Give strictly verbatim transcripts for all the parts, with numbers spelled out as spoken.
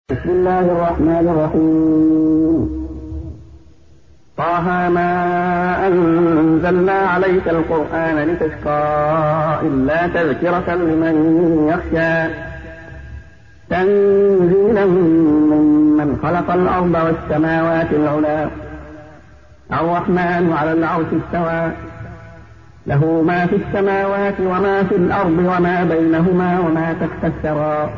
بسم الله الرحمن الرحيم. طه ما أنزلنا عليك القرآن لتشقى إلا تذكرة لمن يخشى تنزيلا ممن خلق الأرض والسماوات العلى الرحمن على العرش استوى له ما في السماوات وما في الأرض وما بينهما وما تحت الثرى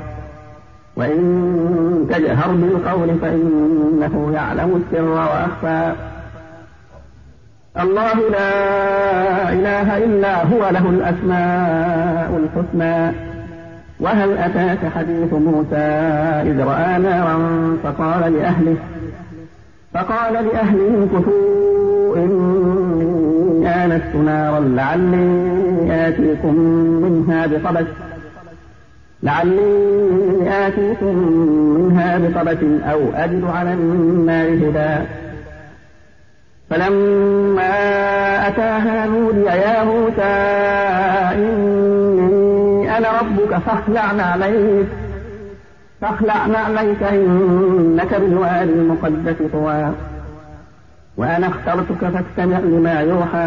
وإن تجهر بالقول فإنه يعلم السر وأخفى الله لا إله إلا هو له الأسماء الحسنى وهل أتاك حديث موسى إذ رأى نارا فقال لأهله فقال لأهله كثوا إني آنست نارا لعلي آتيكم منها بقبس لعلي آتيكم منها بقبس أو أجد على النار هدى فلما أتاها نودي يا موسى إني أنا ربك فاخلع نعليك فاخلع نعليك إنك بالوادي المقدس طوى وأنا اخترتك فاستمع لما يوحى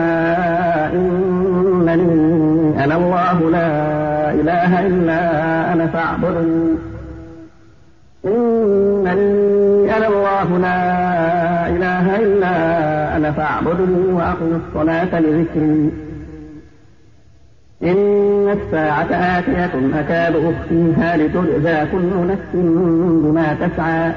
إنني أنا الله لا إله إلا أنا فاعبدني إنني أنا الله لا إله إلا أنا فاعبدني وأقم الصلاة لذكري إن الساعة آتية أكاد أخفيها لتجزى كل نفس بما تسعى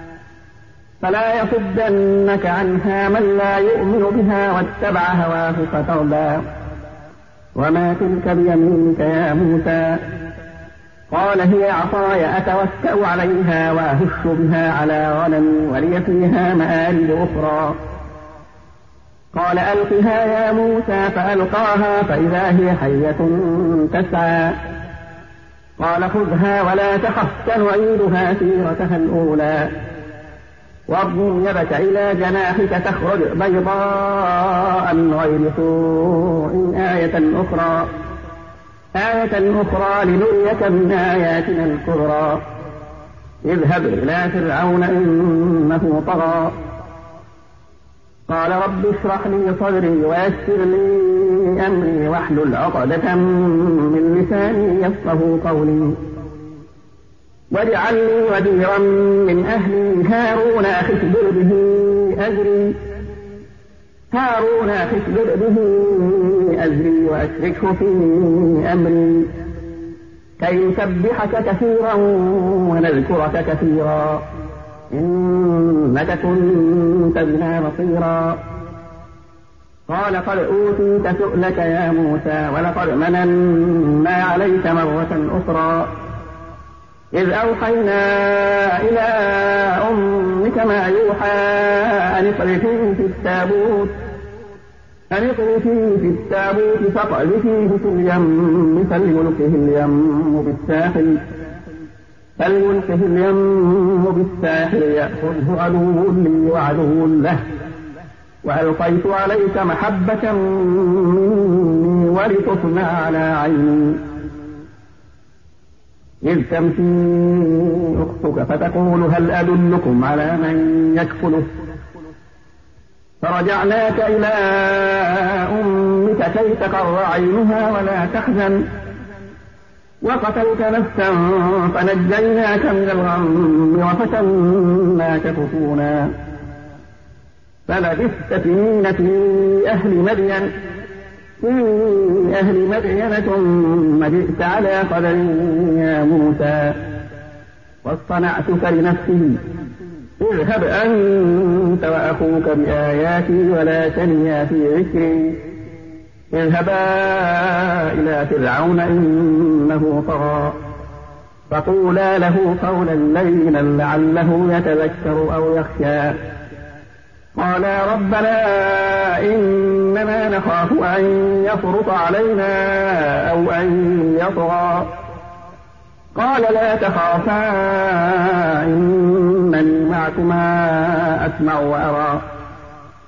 فلا يصدنك عنها من لا يؤمن بها واتبع هواه فتردى وما تلك بيمينك يا موسى قال هي عصاي أتوكأ عليها وأهش بها على غنمي ولي فيها مآرب أخرى قال ألقها يا موسى فألقاها فإذا هي حية تسعى قال خذها ولا تخف سنعيدها سيرتها الأولى واضم يدك إلى جناحك تخرج بيضاء من غير سوء آية أخرى آية أخرى لنريك من آياتنا الكبرى اذهب إلى فرعون إنه طغى قال رب اشرح لي صدري ويسر لي أمري واحلل عقدة من لساني يفقهوا قولي واجعل لي وزيرا من أهلي هارون أخسبر به أزري هارون أخسبر به أزري وأشركه في أمري كي نسبحك كثيرا ونذكرك كثيرا إنك كنت بنا بصيرا قال قد أوتيت سؤلك يا موسى ولقد مننا عليك مرة أخرى إذ أوحينا إلى أمك ما يوحى أن اقذفيه في التابوت أن اقذفيه في التابوت فاقذفيه في اليم فليلقه اليم بالساحل فليلقه اليم بالساحل يأخذه عدو لي وعدو له وألقيت عليك محبة مني ولتصنع على عيني إذ تمشي أختك فتقول هل أدلكم على من يكفله فرجعناك إلى أمك كي تقر عينها ولا تحزن وقتلت نفسا فنجيناك من الغم وفتناك فتونا فلبثت سنين في أهل مدين في أهل مدين ثم جئت على قدر يا موسى واصطنعتك لنفسي اذهب أنت وأخوك بآياتي ولا تنيا في ذكري اذهبا إلى فرعون إنه طغى فقولا له قولا لينا لعله يتذكر أو يخشى قالا ربنا إننا نخاف أن يفرط علينا أو أن يطغى قال لا تخافا إنني معكما أسمع وأرى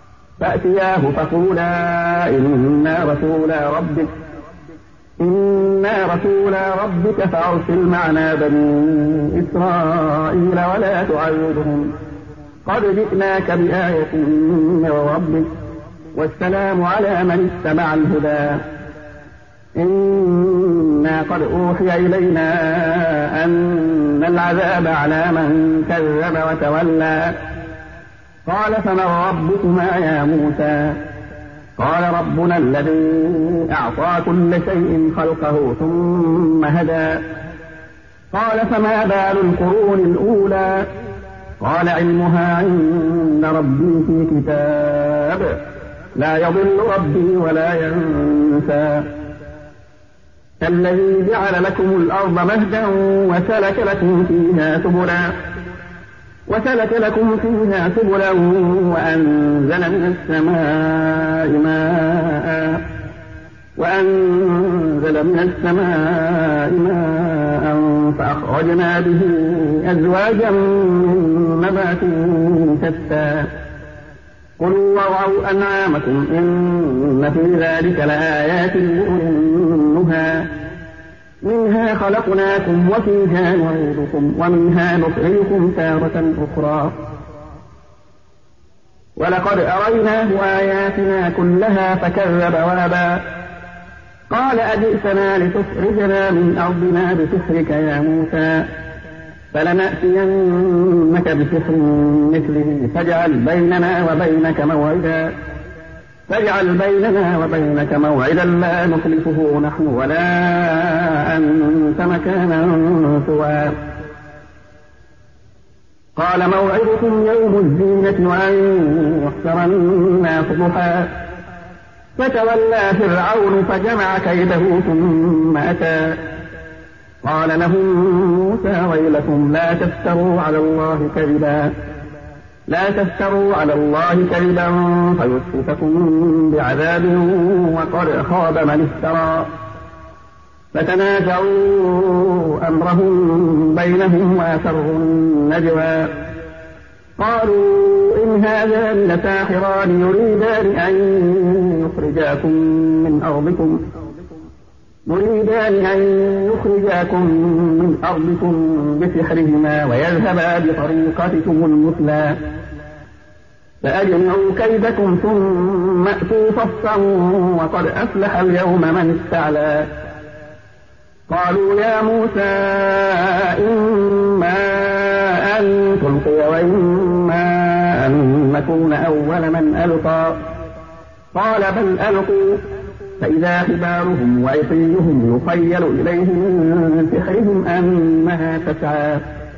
فأتياه فقولا إنا رسولا ربك إن إنا رسولا ربك فأرسل معنا بني إسرائيل ولا تعذبهم قد جئناك بآية من ربك والسلام على من اتبع الهدى إنا قد أوحي إلينا أن العذاب على من كذب وتولى قال فمن ربكما يا موسى قال ربنا الذي أعطى كل شيء خلقه ثم هدى قال فما بال القرون الأولى قال علمها عند ربي في كتاب لا يضل ربي ولا ينسى الذي جعل لكم الأرض مهدا وسلك لكم فيها سبلا وسلك لكم فيها سبلا وأنزل من السماء ماء وأنزل من السماء ماء فأخرجنا به أزواجا من نبات شتى قلوا وارعوا أنعامكم إن في ذلك لآيات لأولي النهى منها خلقناكم وفيها نعيدكم ومنها نخرجكم تارة أخرى ولقد أريناه آياتنا كلها فكذب وأبى قال أجئتنا لتخرجنا من أرضنا بسحرك يا موسى فلنأتينك بسحر مثله فاجعل بيننا وبينك موعدا فاجعل بيننا وبينك موعدا لا نخلفه نحن ولا أنت مكانا سوى قال موعدكم يوم الزينة وأن يحشر الناس ضحى فتولى فرعون فجمع كيده ثم أتى قال لهم موسى ويلكم لا تفتروا على الله كذبا لا تفتروا على الله كذبا فيسحتكم بعذاب وقد خاب من افترى فتنازعوا أمرهم بينهم وأسروا النجوى قالوا إن هذان لساحران يريدان أن يخرجاكم من أرضكم يريدان أن يخرجاكم من أرضكم بسحرهما ويذهبا بطريقتكم المثلى فأجمعوا كيدكم ثم أتوا صفا وقد أفلح اليوم من استعلى قالوا يا موسى إما أن تلقي وإما أن نكون أول من ألقى قال بل ألقوا فإذا حبالهم وعصيهم يخيل إليه من سحرهم أنها تسعى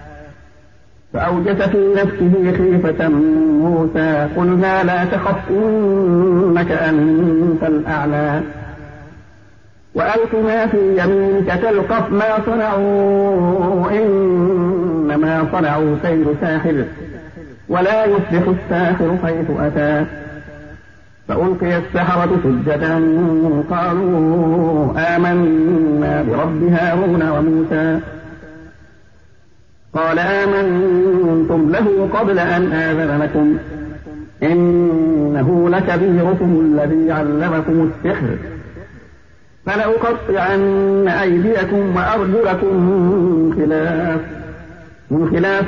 فأوجس في نفسه خيفة موسى قلنا لا تخف إنك أنت الأعلى وألق ما في يمينك تلقف ما صنعوا إنما صنعوا كيد ساحر ولا يفلح الساحر حيث أتى فألقي السحرة سجدا قالوا آمنا برب هارون وموسى قال آمنتم له قبل أن آذن لكم إنه لكبيركم الذي علمكم السحر فلأقطعن أيديكم وأرجلكم من خلاف من خلاف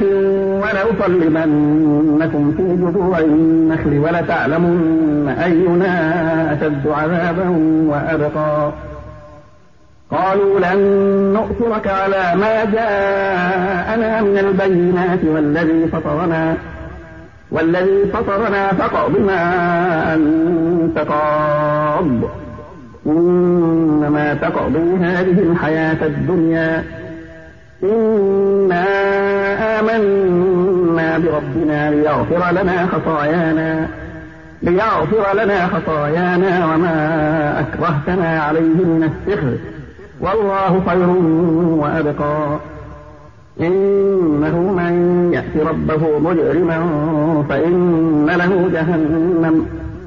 ولأصلبنكم في جذوع النخل ولتعلمن أينا أشد عذابا وأبقى قالوا لن نؤثرك على ما جاءنا من البينات والذي فطرنا والذي فطرنا فاقض ما أنت قاض إنما تقضي هذه الحياة الدنيا إنا آمنا بربنا ليغفر لنا خطايانا ليغفر لنا خطايانا وما أكرهتنا عليه من السحر والله خير وأبقى إنه من يأت ربه مجرما فإن له جهنم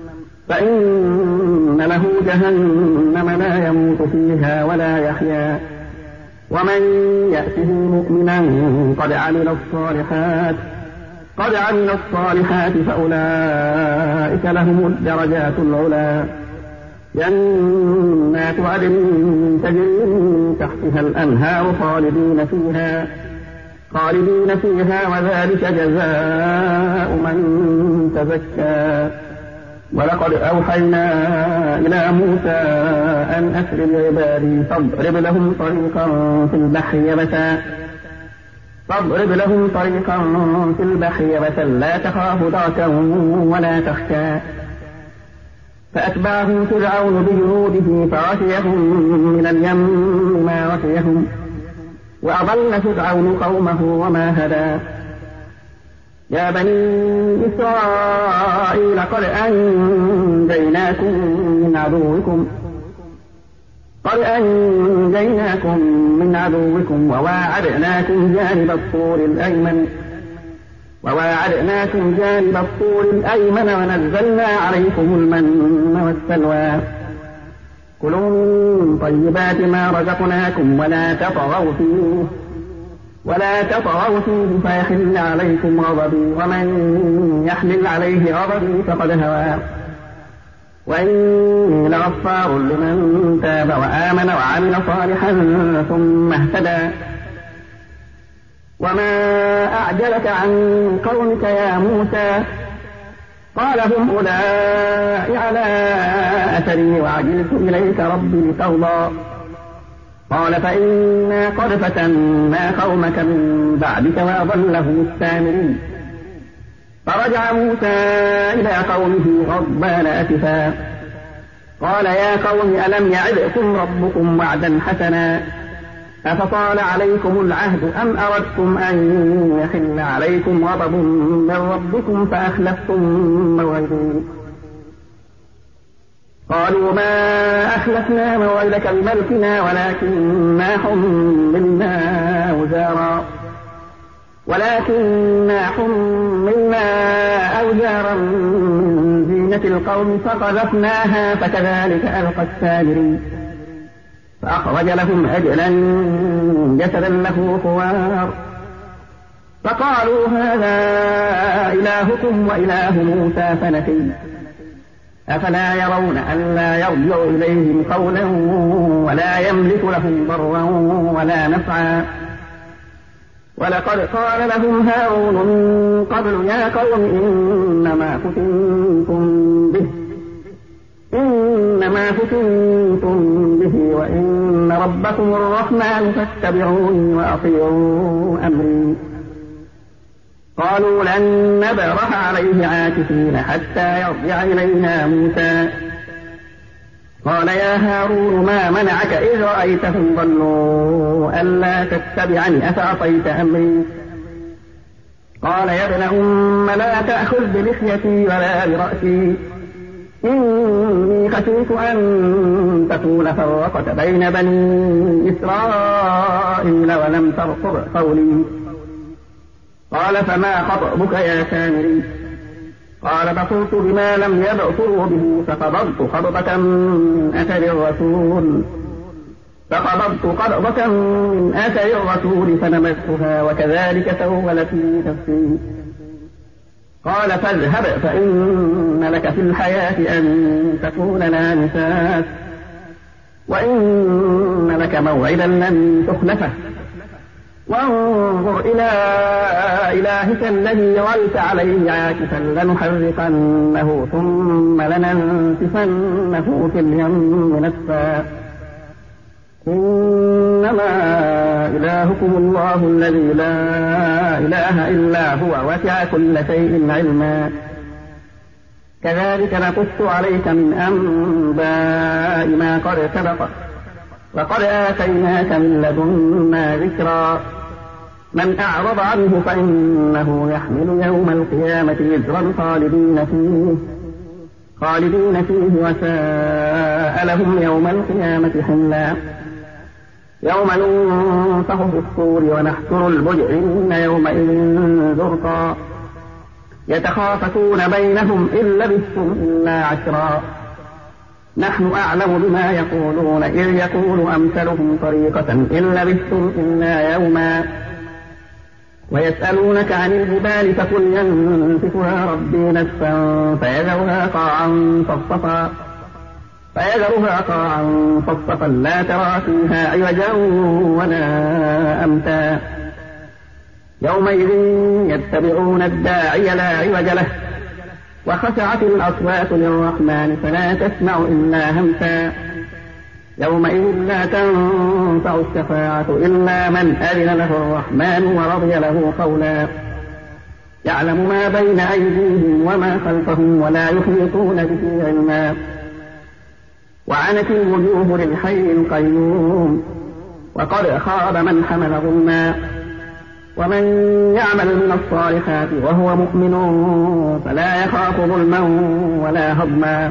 فإن له جهنم لا يموت فيها ولا يحيا ومن يأته مؤمنا قد عمل الصالحات قد عمل الصالحات فأولئك لهم الدرجات العلى جنات عدن تجري من تحتها الأنهار خالدين فيها خالدين فيها وذلك جزاء من تزكى. ولقد أوحينا إلى موسى أن أسر بعبادي فاضرب لهم طريقا في البحر يبسا فاضرب لهم طريقا في البحر يبسا لا تخاف دركا ولا تخشى. فأتبعهم فرعون بجنوده فغشيهم من اليم ما غشيهم وأضل فرعون قومه وما هدى. يا بني إسرائيل قد أنجيناكم من عدوكم قد أنجيناكم من عدوكم وواعدناكم جانب الطور الأيمن وواعدناكم جانب الطور الأيمن ونزلنا عليكم المن والسلوى. كلوا من طيبات ما رزقناكم ولا تطغوا فيه ولا تطغوا فيه فيحل عليكم غضبي ومن يحلل عليه غضبي فقد هوى. وإني لغفار لمن تاب وآمن وعمل صالحا ثم اهتدى. وما أعجلك عن قومك يا موسى قال هم أولئك على أثري وعجلت إليك ربي لترضى. قال فإنا قد فتنا قومك من بعدك وأضلهم السامري. فرجع موسى إلى قومه غضبان أسفا قال يا قوم ألم يعدكم ربكم وعدا حسنا أفطال عليكم العهد أم أردتم أن يحل عليكم غضب من ربكم فأخلفتم موعدي. قالوا ما أخلفنا موعدك بملكنا ولكننا حملنا أوزارا ولكننا حملنا أوزارا من زينة القوم فقذفناها فكذلك ألقى السامري. فأخرج لهم عجلا جسدا له خوار فقالوا هذا إلهكم وإله موسى فنسي. أفلا يرون ألا يرجع إليهم قولا ولا يملك لهم ضرا ولا نفعا. ولقد قال لهم هارون من قبل يا قوم إنما فتنتم به إنما فتنتم به وإن ربكم الرحمن فاتبعوني وأطيعوا أمري. قالوا لن نبرح عليه عاكفين حتى يرجع إلينا موسى. قال يا هارون ما منعك إذ رأيتهم ضلوا ألا تتبعني أفعصيت أمري. قال يا ابن أم لا تأخذ بلحيتي ولا برأسي إني خشيت أن تكون فرقت بين بني إسرائيل ولم ترقب قولي. قال فما خطبك يا سامري. قال بصرت بما لم يبصروا به فقبضت قبضة من أثر الرسول فقبضت قبضة من أثر الرسول فنمستها وكذلك سولت لي نفسي. قال فاذهب فإن لك في الحياة أن تكون لا مساس وإن لك موعدا لن تخلفه وانظر إلى إلهك الذي ظلت عليه عاكفا لنحرقنه ثم لننسفنه في اليم نسفا. إنما إلهكم الله الذي لا إله إلا هو وسع كل شيء علما. كذلك نقص عليك من أنباء ما قد سبق وقد آتيناك من لدنا ذكرا. من أعرض عنه فإنه يحمل يوم القيامة وزرا خالدين فيه خالدين فيه وساء لهم يوم القيامة حملا. يوم ينفخ في الصور ونحشر المجرمين يومئذ زرقا. يتخافتون بينهم إن لبثتم إلا عشرا. نحن أعلم بما يقولون إذ يقول أمثلهم طريقة إن لبثتم إلا يوما. ويسألونك عن الجبال فقل ينسفها ربي نسفا فيذرها قاعا صفصفا فيذرها قاعا صفصفا لا ترى فيها عوجا ولا أمتا يومئذ يتبعون الداعي لا عوج له وخشعت الأصوات للرحمن فلا تسمع إلا همسا يومئذ لا تنفع الشفاعة إلا من أذن له الرحمن ورضي له قولا يعلم ما بين أيديهم وما خلفهم ولا يحيطون به علما وعنت الوجوه للحي القيوم وقد خاب من حمل ظلما ومن يعمل من الصالحات وهو مؤمن فلا يخاف ظلما ولا هضما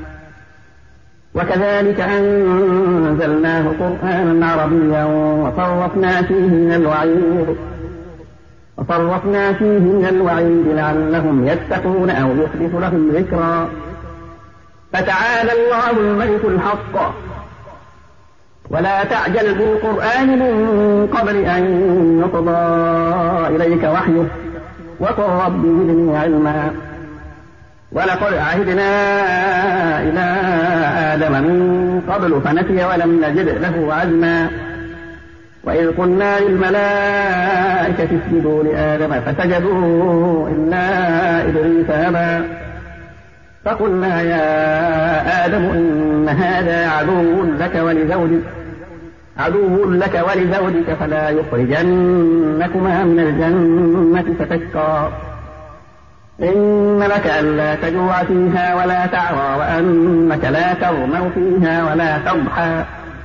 وكذلك أنزلناه قرآنا عربيا وصرفنا فيه من الوعيد وصرفنا فيه من الوعيد لعلهم يتقون أو يحدث لهم ذكرا فتعالى الله الملك الحق ولا تعجل بالقرآن من قبل أن يقضى إليك وحيه وقل رب زدني علما ولقد عهدنا إلى آدم من قبل فنسي ولم نجد له عزما وإذ قلنا للملائكة اسجدوا لآدم فسجدوا إلا إبليس أبى فقلنا يا آدم إن هذا عدو لك ولزوجك عدو لك ولزوجك فلا يخرجنكما من الجنة فتشقى إن لك ألا تجوع فيها ولا تعرى وأنك لا تغمر فيها ولا تضحى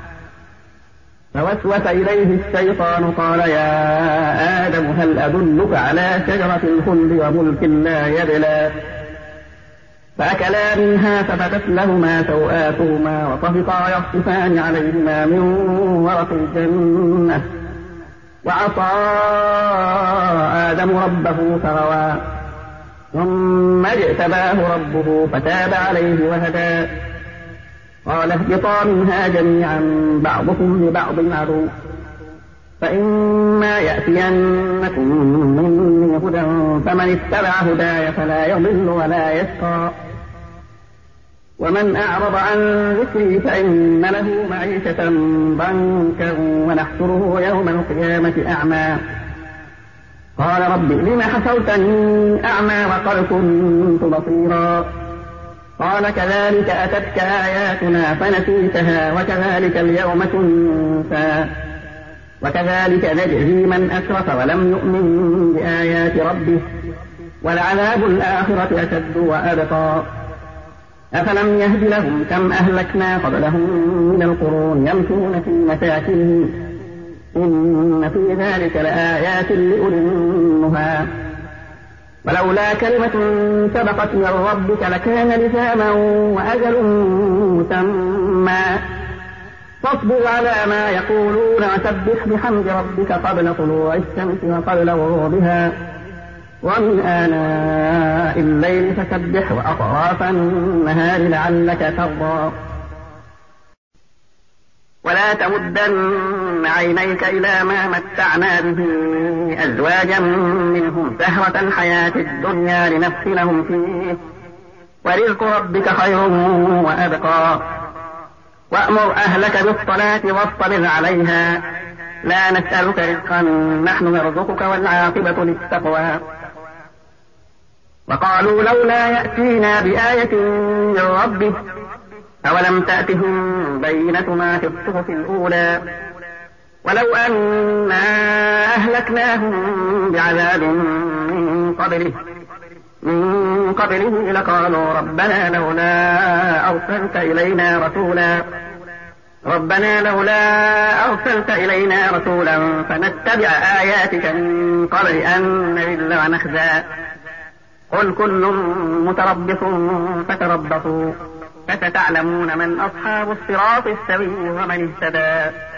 فوسوس إليه الشيطان قال يا آدم هل أدلك على شجرة الخلد وملك لا يبلى فأكلا منها فبدت لهما سوآتهما وطفقا يخصفان عليهما من ورق الجنة وعصى آدم ربه فغوى ثم اجتباه ربه فتاب عليه وهدى قال اهبطا منها جميعا بعضكم لبعض عدو فإما يأتينكم مني هدى فمن اتبع هداي فلا يضل ولا يشقى ومن أعرض عن ذكري فإن له معيشة ضنكا ونحشره يوم القيامة أعمى قال رب لم حشرتني أعمى وقد كنت بصيرا قال كذلك أتتك آياتنا فنسيتها وكذلك اليوم تنسى وكذلك نجزي من أسرف ولم يؤمن بآيات ربه ولعذاب الآخرة أشد وأبقى أفلم يهد لهم كم أهلكنا قبلهم من القرون يمشون في مساكنهم إن في ذلك لآيات لأولي النهى ولولا كلمة سبقت من ربك لكان لزاما وأجل مسمى فاصبر على ما يقولون وسبح بحمد ربك قبل طلوع الشمس وقبل غروبها ومن آناء الليل فسبح وأطراف النهار لعلك ترضى ولا تمدن عينيك إلى ما متعنا به أزواجا منهم زهرة الحياة الدنيا لنفتنهم فيه ورزق ربك خير وأبقى وأمر أهلك بالصلاة واصطبر عليها لا نسألك رزقا نحن نرزقك والعاقبة للتقوى وقالوا لولا يأتينا بآية من ربه أولم تأتهم بينة ما في الصحف الأولى ولو أنا أهلكناهم بعذاب من قبله من قبله لقالوا ربنا لولا أرسلت إلينا رسولا ربنا لولا أرسلت إلينا رسولا فنتبع آياتك من قبل أن نذل ونخزى قل كل متربص فتربصوا فستعلمون من أصحاب الصراط السوي ومن اهتدى